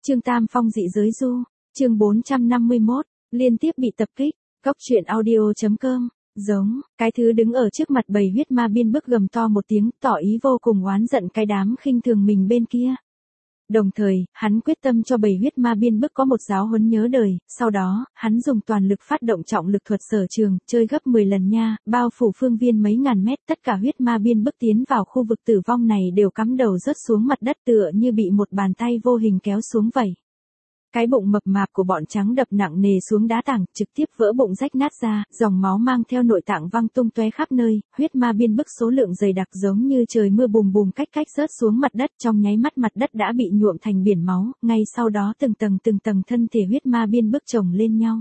Trương Tam Phong dị giới du, chương 451, liên tiếp bị tập kích, góc truyện audio.com, giống, cái thứ đứng ở trước mặt bầy huyết ma biên bức gầm to một tiếng, tỏ ý vô cùng oán giận cái đám khinh thường mình bên kia. Đồng thời, hắn quyết tâm cho bầy huyết ma biên bức có một giáo huấn nhớ đời, sau đó, hắn dùng toàn lực phát động trọng lực thuật sở trường, chơi gấp 10 lần nha, bao phủ phương viên mấy ngàn mét, tất cả huyết ma biên bức tiến vào khu vực tử vong này đều cắm đầu rớt xuống mặt đất tựa như bị một bàn tay vô hình kéo xuống vậy. Cái bụng mập mạp của bọn trắng đập nặng nề xuống đá tảng, trực tiếp vỡ bụng rách nát ra, dòng máu mang theo nội tạng văng tung tóe khắp nơi, huyết ma biên bức số lượng dày đặc giống như trời mưa bùm bùm cách rớt xuống mặt đất, trong nháy mắt mặt đất đã bị nhuộm thành biển máu, ngay sau đó từng tầng thân thể huyết ma biên bức chồng lên nhau.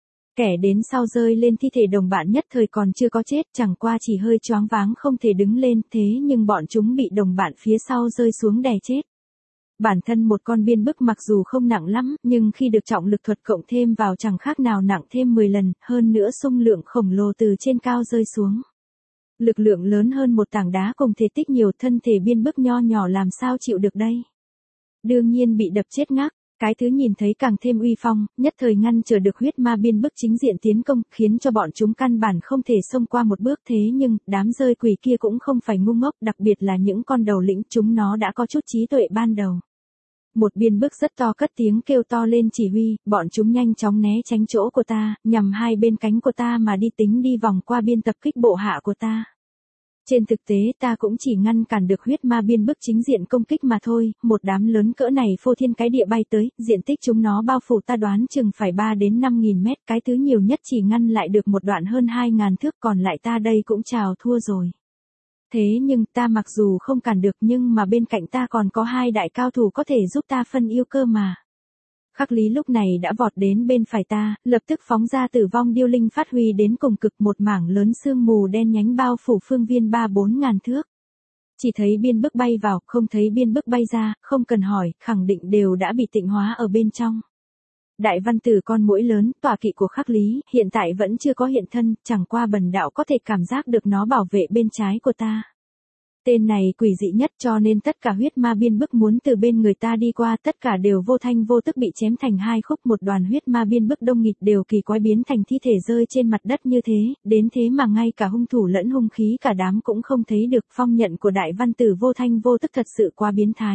Kẻ đến sau rơi lên thi thể đồng bạn nhất thời còn chưa có chết, chẳng qua chỉ hơi choáng váng không thể đứng lên, thế nhưng bọn chúng bị đồng bạn phía sau rơi xuống đè chết. Bản thân một con biên bức mặc dù không nặng lắm, nhưng khi được trọng lực thuật cộng thêm vào chẳng khác nào nặng thêm 10 lần, hơn nữa xung lượng khổng lồ từ trên cao rơi xuống. Lực lượng lớn hơn một tảng đá cùng thể tích nhiều, thân thể biên bức nho nhỏ làm sao chịu được đây. Đương nhiên bị đập chết ngác, cái thứ nhìn thấy càng thêm uy phong, nhất thời ngăn chờ được huyết ma biên bức chính diện tiến công, khiến cho bọn chúng căn bản không thể xông qua một bước. Thế nhưng, đám rơi quỷ kia cũng không phải ngu ngốc, đặc biệt là những con đầu lĩnh, chúng nó đã có chút trí tuệ ban đầu. Một biên bức rất to cất tiếng kêu to lên chỉ huy, bọn chúng nhanh chóng né tránh chỗ của ta, nhằm hai bên cánh của ta mà đi, tính đi vòng qua biên tập kích bộ hạ của ta. Trên thực tế ta cũng chỉ ngăn cản được huyết ma biên bức chính diện công kích mà thôi, một đám lớn cỡ này phô thiên cái địa bay tới, diện tích chúng nó bao phủ ta đoán chừng phải 3 đến 5.000 mét, cái thứ nhiều nhất chỉ ngăn lại được một đoạn hơn 2.000 thước, còn lại ta đây cũng chào thua rồi. Thế nhưng ta mặc dù không cản được nhưng mà bên cạnh ta còn có hai đại cao thủ có thể giúp ta phân yêu cơ mà. Khắc Lý lúc này đã vọt đến bên phải ta, lập tức phóng ra tử vong điêu linh phát huy đến cùng cực, một mảng lớn sương mù đen nhánh bao phủ phương viên 3-4 ngàn thước. Chỉ thấy biên bức bay vào, không thấy biên bức bay ra, không cần hỏi, khẳng định đều đã bị tịnh hóa ở bên trong. Đại văn tử con muỗi lớn, tọa kỵ của Khắc Lý, hiện tại vẫn chưa có hiện thân, chẳng qua bần đạo có thể cảm giác được nó bảo vệ bên trái của ta. Tên này quỷ dị nhất, cho nên tất cả huyết ma biên bức muốn từ bên người ta đi qua, tất cả đều vô thanh vô tức bị chém thành hai khúc. Một đoàn huyết ma biên bức đông nghịt đều kỳ quái biến thành thi thể rơi trên mặt đất như thế, đến thế mà ngay cả hung thủ lẫn hung khí cả đám cũng không thấy được. Phong nhận của đại văn tử vô thanh vô tức thật sự quá biến thái.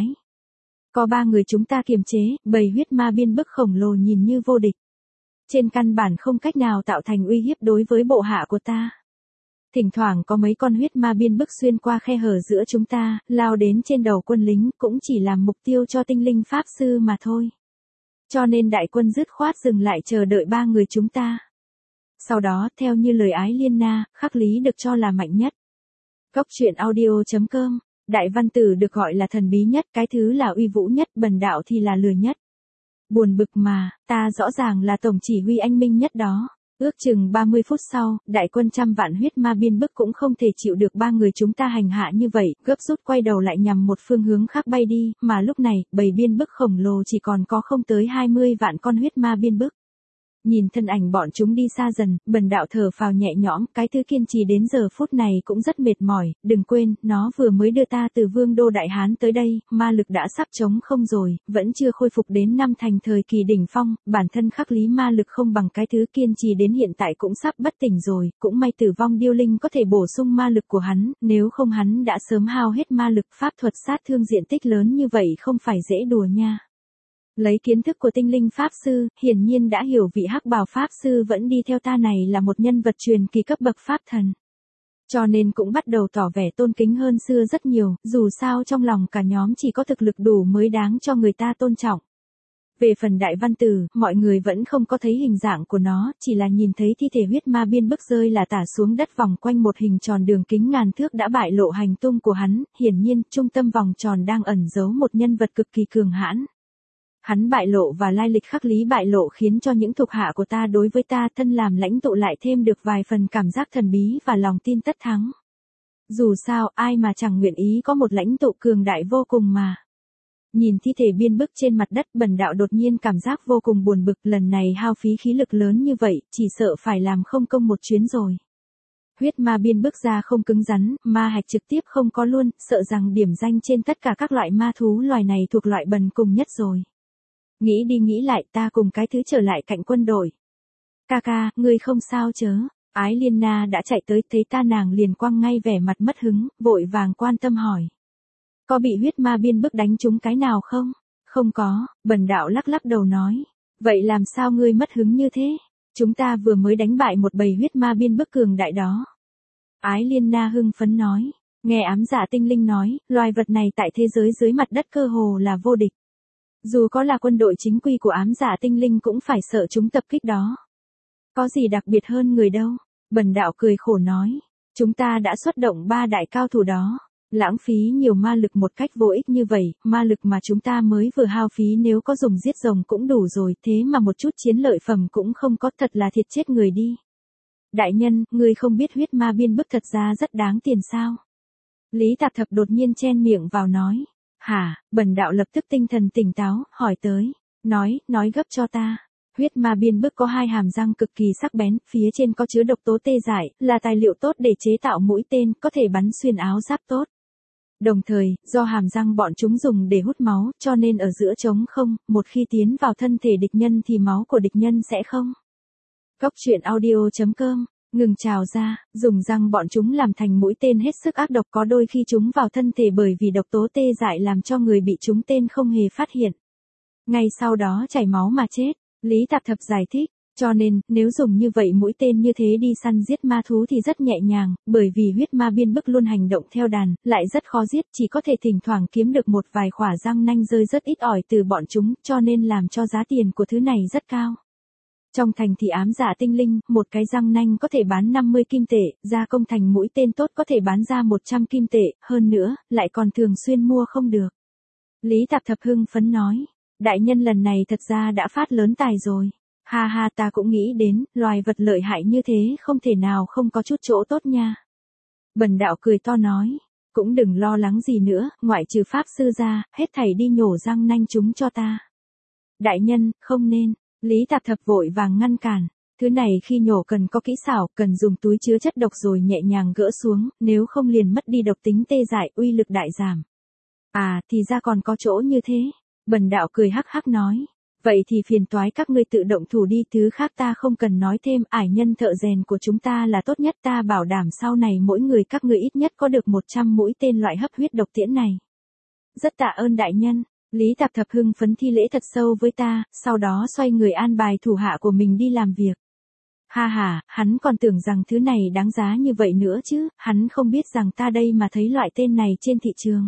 Có 3 người chúng ta kiềm chế, bầy huyết ma biên bức khổng lồ nhìn như vô địch. Trên căn bản không cách nào tạo thành uy hiếp đối với bộ hạ của ta. Thỉnh thoảng có mấy con huyết ma biên bức xuyên qua khe hở giữa chúng ta, lao đến trên đầu quân lính, cũng chỉ làm mục tiêu cho tinh linh pháp sư mà thôi. Cho nên đại quân dứt khoát dừng lại chờ đợi 3 người chúng ta. Sau đó, theo như lời Ái Liên Na, Khắc Lý được cho là mạnh nhất. Góc truyện audio.com, đại văn tử được gọi là thần bí nhất, cái thứ là uy vũ nhất, bần đạo thì là lười nhất. Buồn bực mà, ta rõ ràng là tổng chỉ huy anh minh nhất đó. Ước chừng 30 phút sau, đại quân trăm vạn huyết ma biên bức cũng không thể chịu được 3 người chúng ta hành hạ như vậy, gấp rút quay đầu lại nhằm một phương hướng khác bay đi, mà lúc này, bầy biên bức khổng lồ chỉ còn có không tới 20 vạn con huyết ma biên bức. Nhìn thân ảnh bọn chúng đi xa dần, bần đạo thở phào nhẹ nhõm, cái thứ kiên trì đến giờ phút này cũng rất mệt mỏi, đừng quên, nó vừa mới đưa ta từ Vương đô Đại Hán tới đây, ma lực đã sắp trống không rồi, vẫn chưa khôi phục đến năm thành thời kỳ đỉnh phong, bản thân Khắc Lý ma lực không bằng cái thứ kiên trì đến hiện tại cũng sắp bất tỉnh rồi, cũng may tử vong điêu linh có thể bổ sung ma lực của hắn, nếu không hắn đã sớm hao hết ma lực. Pháp thuật sát thương diện tích lớn như vậy không phải dễ đùa nha. Lấy kiến thức của tinh linh pháp sư, hiển nhiên đã hiểu vị hắc bào pháp sư vẫn đi theo ta này là một nhân vật truyền kỳ cấp bậc pháp thần. Cho nên cũng bắt đầu tỏ vẻ tôn kính hơn xưa rất nhiều, dù sao trong lòng cả nhóm chỉ có thực lực đủ mới đáng cho người ta tôn trọng. Về phần đại văn tử, mọi người vẫn không có thấy hình dạng của nó, chỉ là nhìn thấy thi thể huyết ma biên bức rơi là tả xuống đất vòng quanh một hình tròn đường kính ngàn thước đã bại lộ hành tung của hắn, hiển nhiên trung tâm vòng tròn đang ẩn giấu một nhân vật cực kỳ cường hãn. Hắn bại lộ và lai lịch Khắc Lý bại lộ khiến cho những thuộc hạ của ta đối với ta thân làm lãnh tụ lại thêm được vài phần cảm giác thần bí và lòng tin tất thắng. Dù sao ai mà chẳng nguyện ý có một lãnh tụ cường đại vô cùng mà. Nhìn thi thể biên bức trên mặt đất, bần đạo đột nhiên cảm giác vô cùng buồn bực, lần này hao phí khí lực lớn như vậy, chỉ sợ phải làm không công một chuyến rồi. Huyết ma biên bức ra không cứng rắn, ma hạch trực tiếp không có luôn, sợ rằng điểm danh trên tất cả các loại ma thú loài này thuộc loại bần cùng nhất rồi. Nghĩ đi nghĩ lại ta cùng cái thứ trở lại cạnh quân đội. Ca, ngươi không sao chớ. Ái Liên Na đã chạy tới thấy ta nàng liền quăng ngay vẻ mặt mất hứng, vội vàng quan tâm hỏi. Có bị huyết ma biên bức đánh trúng cái nào không? Không có, Bần đạo lắc lắc đầu nói. Vậy làm sao ngươi mất hứng như thế? Chúng ta vừa mới đánh bại một bầy huyết ma biên bức cường đại đó. Ái Liên Na hưng phấn nói. Nghe ám dạ tinh linh nói, loài vật này tại thế giới dưới mặt đất cơ hồ là vô địch. Dù có là quân đội chính quy của ám dạ tinh linh cũng phải sợ chúng tập kích đó. Có gì đặc biệt hơn người đâu? Bần đạo cười khổ nói. Chúng ta đã xuất động 3 đại cao thủ đó. Lãng phí nhiều ma lực một cách vô ích như vậy, ma lực mà chúng ta mới vừa hao phí nếu có dùng giết rồng cũng đủ rồi, thế mà một chút chiến lợi phẩm cũng không có, thật là thiệt chết người đi. Đại nhân, ngươi không biết huyết ma biên bức thật ra rất đáng tiền sao? Lý Tạp Thập đột nhiên chen miệng vào nói. Hả? Bần đạo lập tức tinh thần tỉnh táo, hỏi tới. Nói gấp cho ta. Huyết ma biên bức có 2 hàm răng cực kỳ sắc bén, phía trên có chứa độc tố tê dại, là tài liệu tốt để chế tạo mũi tên, có thể bắn xuyên áo giáp tốt. Đồng thời, do hàm răng bọn chúng dùng để hút máu, cho nên ở giữa trống không, một khi tiến vào thân thể địch nhân thì máu của địch nhân sẽ không. Góc truyện audio.com, ngừng trào ra, dùng răng bọn chúng làm thành mũi tên hết sức ác độc, có đôi khi chúng vào thân thể bởi vì độc tố tê dại làm cho người bị trúng tên không hề phát hiện. Ngay sau đó chảy máu mà chết. Lý Tạp Thập giải thích, cho nên, nếu dùng như vậy mũi tên như thế đi săn giết ma thú thì rất nhẹ nhàng, bởi vì huyết ma biên bức luôn hành động theo đàn, lại rất khó giết, chỉ có thể thỉnh thoảng kiếm được một vài khỏa răng nanh rơi rất ít ỏi từ bọn chúng, cho nên làm cho giá tiền của thứ này rất cao. Trong thành thì ám dạ tinh linh, một cái răng nanh có thể bán 50 kim tệ, gia công thành mũi tên tốt có thể bán ra 100 kim tệ, hơn nữa, lại còn thường xuyên mua không được. Lý Tạp Thập hưng phấn nói. Đại nhân lần này thật ra đã phát lớn tài rồi. Ha, ta cũng nghĩ đến, loài vật lợi hại như thế không thể nào không có chút chỗ tốt nha. Bần đạo cười to nói. Cũng đừng lo lắng gì nữa, ngoại trừ pháp sư ra, hết thảy đi nhổ răng nanh chúng cho ta. Đại nhân, không nên. Lý Tạp Thập vội vàng ngăn cản. Thứ này khi nhổ cần có kỹ xảo, cần dùng túi chứa chất độc rồi nhẹ nhàng gỡ xuống, nếu không liền mất đi độc tính tê dại, uy lực đại giảm. À, thì ra còn có chỗ như thế. Bần đạo cười hắc hắc nói. Vậy thì phiền toái các ngươi tự động thủ đi, thứ khác ta không cần nói thêm, ải nhân thợ rèn của chúng ta là tốt nhất, ta bảo đảm sau này mỗi người các ngươi ít nhất có được 100 mũi tên loại hấp huyết độc tiễn này. Rất tạ ơn đại nhân. Lý Tạp Thập hưng phấn thi lễ thật sâu với ta, sau đó xoay người an bài thủ hạ của mình đi làm việc. Ha, hắn còn tưởng rằng thứ này đáng giá như vậy nữa chứ, hắn không biết rằng ta đây mà thấy loại tên này trên thị trường.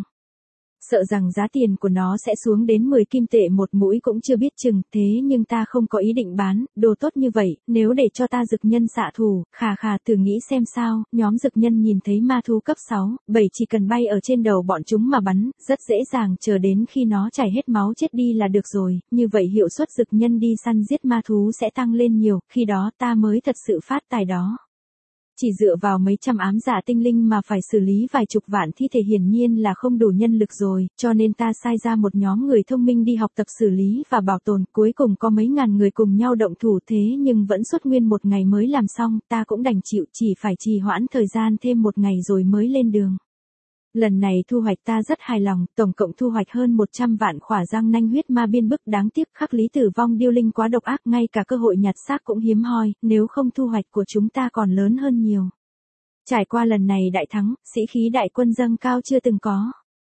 Sợ rằng giá tiền của nó sẽ xuống đến 10 kim tệ một mũi cũng chưa biết chừng, thế nhưng ta không có ý định bán, đồ tốt như vậy, nếu để cho ta dực nhân xạ thủ, khà thử nghĩ xem sao, nhóm dực nhân nhìn thấy ma thú cấp 6, 7 chỉ cần bay ở trên đầu bọn chúng mà bắn, rất dễ dàng, chờ đến khi nó chảy hết máu chết đi là được rồi, như vậy hiệu suất dực nhân đi săn giết ma thú sẽ tăng lên nhiều, khi đó ta mới thật sự phát tài đó. Chỉ dựa vào mấy trăm ám dạ tinh linh mà phải xử lý vài chục vạn thi thể hiển nhiên là không đủ nhân lực rồi, cho nên ta sai ra một nhóm người thông minh đi học tập xử lý và bảo tồn, cuối cùng có mấy ngàn người cùng nhau động thủ, thế nhưng vẫn suốt nguyên một ngày mới làm xong, ta cũng đành chịu, chỉ phải trì hoãn thời gian thêm một ngày rồi mới lên đường. Lần này thu hoạch ta rất hài lòng, tổng cộng thu hoạch hơn 100 vạn khỏa răng nanh huyết ma biên bức, đáng tiếc khắc lý tử vong điêu linh quá độc ác, ngay cả cơ hội nhặt xác cũng hiếm hoi, nếu không thu hoạch của chúng ta còn lớn hơn nhiều. Trải qua lần này đại thắng, sĩ khí đại quân dâng cao chưa từng có.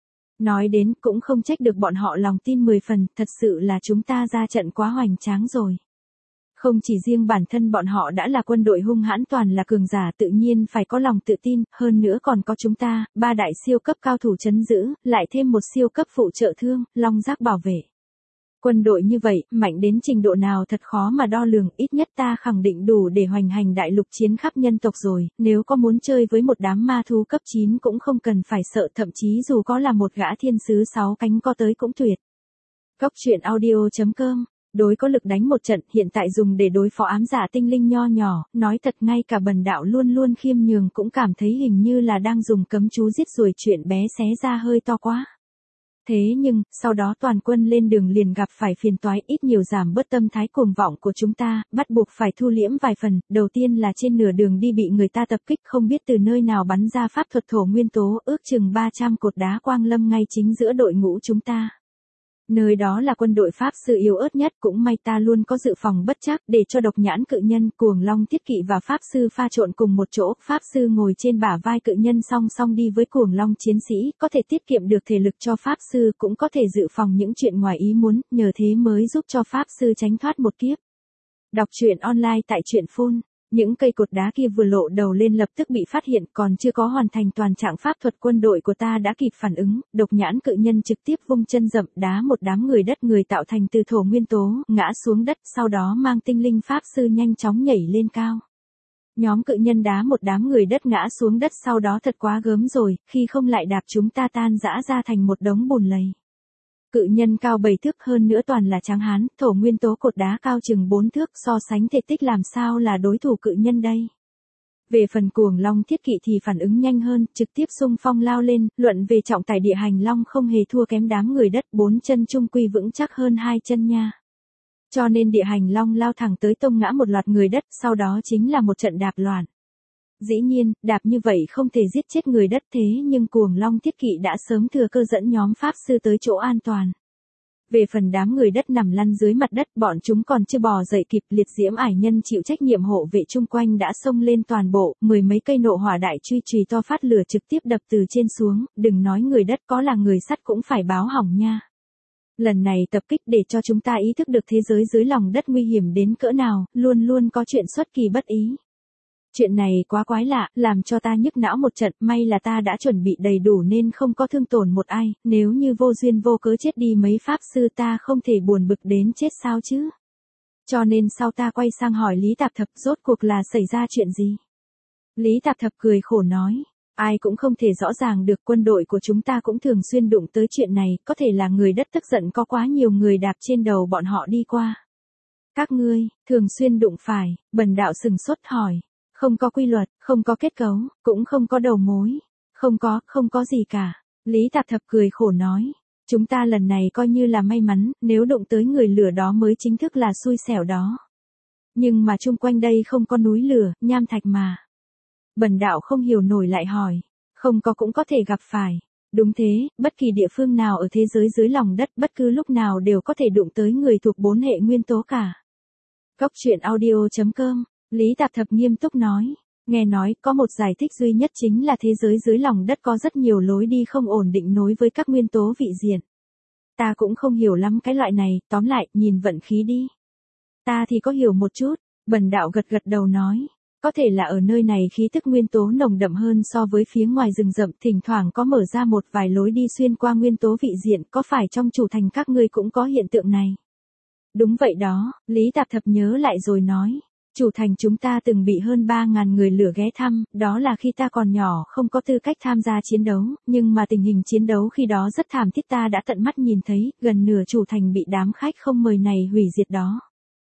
Nói đến cũng không trách được bọn họ lòng tin 10 phần, thật sự là chúng ta ra trận quá hoành tráng rồi. Không chỉ riêng bản thân bọn họ đã là quân đội hung hãn toàn là cường giả, tự nhiên phải có lòng tự tin, hơn nữa còn có chúng ta, 3 đại siêu cấp cao thủ trấn giữ, lại thêm một siêu cấp phụ trợ thương, long giác bảo vệ. Quân đội như vậy, mạnh đến trình độ nào thật khó mà đo lường, ít nhất ta khẳng định đủ để hoành hành đại lục chiến khắp nhân tộc rồi, nếu có muốn chơi với một đám ma thú cấp 9 cũng không cần phải sợ, thậm chí dù có là một gã thiên sứ 6 cánh có tới cũng tuyệt. Góc truyện audio.com, đối có lực đánh một trận, hiện tại dùng để đối phó ám dạ tinh linh nho nhỏ, nói thật ngay cả bần đạo luôn luôn khiêm nhường cũng cảm thấy hình như là đang dùng cấm chú giết ruồi, chuyện bé xé ra hơi to quá. Thế nhưng, sau đó toàn quân lên đường liền gặp phải phiền toái, ít nhiều giảm bớt tâm thái cuồng vọng của chúng ta, bắt buộc phải thu liễm vài phần, đầu tiên là trên nửa đường đi bị người ta tập kích, không biết từ nơi nào bắn ra pháp thuật thổ nguyên tố, ước chừng 300 cột đá quang lâm ngay chính giữa đội ngũ chúng ta. Nơi đó là quân đội Pháp sư yếu ớt nhất, cũng may ta luôn có dự phòng bất trắc để cho độc nhãn cự nhân, cuồng long thiết kỵ và Pháp sư pha trộn cùng một chỗ. Pháp sư ngồi trên bả vai cự nhân song song đi với cuồng long chiến sĩ, có thể tiết kiệm được thể lực cho Pháp sư, cũng có thể dự phòng những chuyện ngoài ý muốn, nhờ thế mới giúp cho Pháp sư tránh thoát một kiếp. Đọc truyện online tại truyện phone. Những cây cột đá kia vừa lộ đầu lên lập tức bị phát hiện, còn chưa có hoàn thành toàn trạng pháp thuật, quân đội của ta đã kịp phản ứng, độc nhãn cự nhân trực tiếp vung chân dậm đá một đám người đất người tạo thành từ thổ nguyên tố, ngã xuống đất, sau đó mang tinh linh pháp sư nhanh chóng nhảy lên cao. Nhóm cự nhân đá một đám người đất ngã xuống đất, sau đó thật quá gớm rồi, khi không lại đạp chúng ta tan rã ra thành một đống bùn lầy. Cự nhân cao 7 thước, hơn nữa toàn là tráng hán, thổ nguyên tố cột đá cao chừng 4 thước, so sánh thể tích làm sao là đối thủ cự nhân đây. Về phần cuồng long thiết kỵ thì phản ứng nhanh hơn, trực tiếp xung phong lao lên, luận về trọng tải địa hành long không hề thua kém đám người đất, 4 chân trung quy vững chắc hơn 2 chân nha. Cho nên địa hành long lao thẳng tới tông ngã một loạt người đất, sau đó chính là một trận đạp loạn. Dĩ nhiên, đạp như vậy không thể giết chết người đất, thế nhưng cuồng long thiết kỵ đã sớm thừa cơ dẫn nhóm pháp sư tới chỗ an toàn. Về phần đám người đất nằm lăn dưới mặt đất, bọn chúng còn chưa bò dậy kịp, liệt diễm ải nhân chịu trách nhiệm hộ vệ chung quanh đã xông lên toàn bộ, 10 mấy cây nộ hỏa đại truy chùy to phát lửa trực tiếp đập từ trên xuống, đừng nói người đất, có là người sắt cũng phải báo hỏng nha. Lần này tập kích để cho chúng ta ý thức được thế giới dưới lòng đất nguy hiểm đến cỡ nào, luôn luôn có chuyện xuất kỳ bất ý. Chuyện này quá quái lạ, làm cho ta nhức não một trận, may là ta đã chuẩn bị đầy đủ nên không có thương tổn một ai, nếu như vô duyên vô cớ chết đi mấy pháp sư ta không thể buồn bực đến chết sao chứ. Cho nên sau ta quay sang hỏi Lý Tạp Thập rốt cuộc là xảy ra chuyện gì. Lý Tạp Thập cười khổ nói, ai cũng không thể rõ ràng được, quân đội của chúng ta cũng thường xuyên đụng tới chuyện này, có thể là người đất tức giận có quá nhiều người đạp trên đầu bọn họ đi qua. Các ngươi, thường xuyên đụng phải, Bần đạo sừng sốt hỏi. Không có quy luật, không có kết cấu, cũng không có đầu mối. Không có gì cả. Lý Tạp Thập cười khổ nói. Chúng ta lần này coi như là may mắn, nếu đụng tới người lửa đó mới chính thức là xui xẻo đó. Nhưng mà chung quanh đây không có núi lửa, nham thạch mà. Bần đạo không hiểu nổi lại hỏi. Không có cũng có thể gặp phải. Đúng thế, bất kỳ địa phương nào ở thế giới dưới lòng đất, bất cứ lúc nào đều có thể đụng tới người thuộc 4 hệ nguyên tố cả. Góc truyện audio.com. Lý Tạp Thập nghiêm túc nói, nghe nói có một giải thích duy nhất chính là thế giới dưới lòng đất có rất nhiều lối đi không ổn định nối với các nguyên tố vị diện. Ta cũng không hiểu lắm cái loại này, tóm lại, nhìn vận khí đi. Ta thì có hiểu một chút, Bần đạo gật gật đầu nói, có thể là ở nơi này khí tức nguyên tố nồng đậm hơn so với phía ngoài rừng rậm, thỉnh thoảng có mở ra một vài lối đi xuyên qua nguyên tố vị diện, có phải trong chủ thành các ngươi cũng có hiện tượng này? Đúng vậy đó, Lý Tạp Thập nhớ lại rồi nói. Chủ thành chúng ta từng bị hơn 3.000 người lửa ghé thăm, đó là khi ta còn nhỏ không có tư cách tham gia chiến đấu, nhưng mà tình hình chiến đấu khi đó rất thảm thiết, ta đã tận mắt nhìn thấy, gần nửa chủ thành bị đám khách không mời này hủy diệt đó.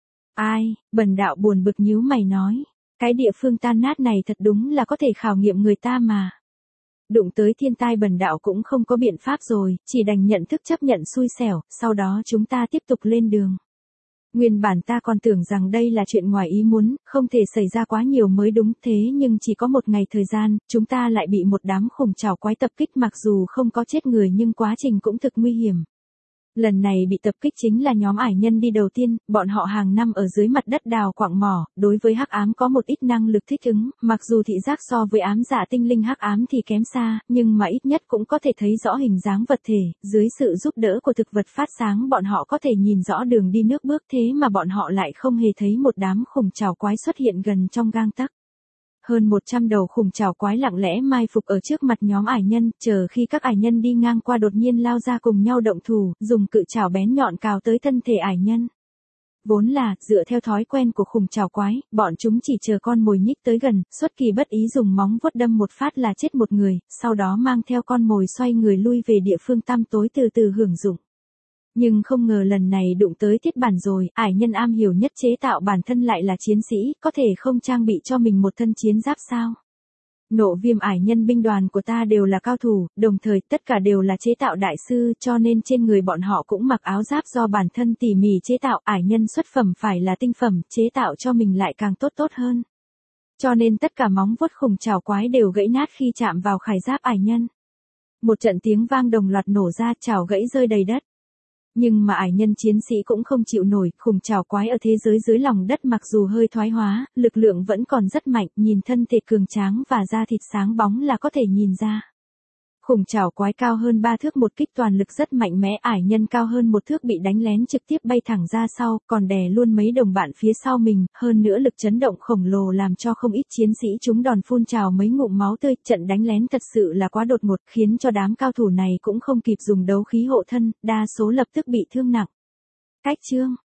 Ai, Bần đạo buồn bực nhíu mày nói, cái địa phương tan nát này thật đúng là có thể khảo nghiệm người ta mà. Đụng tới thiên tai Bần đạo cũng không có biện pháp rồi, chỉ đành nhận thức chấp nhận xui xẻo, sau đó chúng ta tiếp tục lên đường. Nguyên bản ta còn tưởng rằng đây là chuyện ngoài ý muốn, không thể xảy ra quá nhiều mới đúng, thế nhưng chỉ có một ngày thời gian, chúng ta lại bị một đám khủng trảo quái tập kích, mặc dù không có chết người nhưng quá trình cũng thực nguy hiểm. Lần này bị tập kích chính là nhóm ải nhân đi đầu tiên, bọn họ hàng năm ở dưới mặt đất đào quặng mỏ, đối với hắc ám có một ít năng lực thích ứng, mặc dù thị giác so với ám dạ tinh linh hắc ám thì kém xa, nhưng mà ít nhất cũng có thể thấy rõ hình dáng vật thể, dưới sự giúp đỡ của thực vật phát sáng bọn họ có thể nhìn rõ đường đi nước bước, thế mà bọn họ lại không hề thấy một đám khủng trảo quái xuất hiện gần trong gang tấc. Hơn 100 đầu khủng trảo quái lặng lẽ mai phục ở trước mặt nhóm ải nhân, chờ khi các ải nhân đi ngang qua đột nhiên lao ra cùng nhau động thủ, dùng cự trảo bén nhọn cào tới thân thể ải nhân. Vốn là, dựa theo thói quen của khủng trảo quái, bọn chúng chỉ chờ con mồi nhích tới gần, xuất kỳ bất ý dùng móng vuốt đâm một phát là chết một người, sau đó mang theo con mồi xoay người lui về địa phương tăm tối từ từ hưởng dụng. Nhưng không ngờ lần này đụng tới thiết bản rồi, ải nhân am hiểu nhất chế tạo bản thân lại là chiến sĩ, có thể không trang bị cho mình một thân chiến giáp sao? Nộ viêm ải nhân binh đoàn của ta đều là cao thủ, đồng thời tất cả đều là chế tạo đại sư, cho nên trên người bọn họ cũng mặc áo giáp do bản thân tỉ mỉ chế tạo, ải nhân xuất phẩm phải là tinh phẩm, chế tạo cho mình lại càng tốt hơn. Cho nên tất cả móng vuốt khủng trảo quái đều gãy nát khi chạm vào khải giáp ải nhân. Một trận tiếng vang đồng loạt nổ ra, trảo gãy rơi đầy đất. Nhưng mà ải nhân chiến sĩ cũng không chịu nổi, khủng trảo quái ở thế giới dưới lòng đất mặc dù hơi thoái hóa, lực lượng vẫn còn rất mạnh, nhìn thân thể cường tráng và da thịt sáng bóng là có thể nhìn ra. Khủng trảo quái cao hơn 3 thước, một kích toàn lực rất mạnh mẽ, ải nhân cao hơn 1 thước bị đánh lén trực tiếp bay thẳng ra sau, còn đè luôn mấy đồng bạn phía sau mình, hơn nữa lực chấn động khổng lồ làm cho không ít chiến sĩ trúng đòn phun trào mấy ngụm máu tươi, trận đánh lén thật sự là quá đột ngột, khiến cho đám cao thủ này cũng không kịp dùng đấu khí hộ thân, đa số lập tức bị thương nặng. Cách chương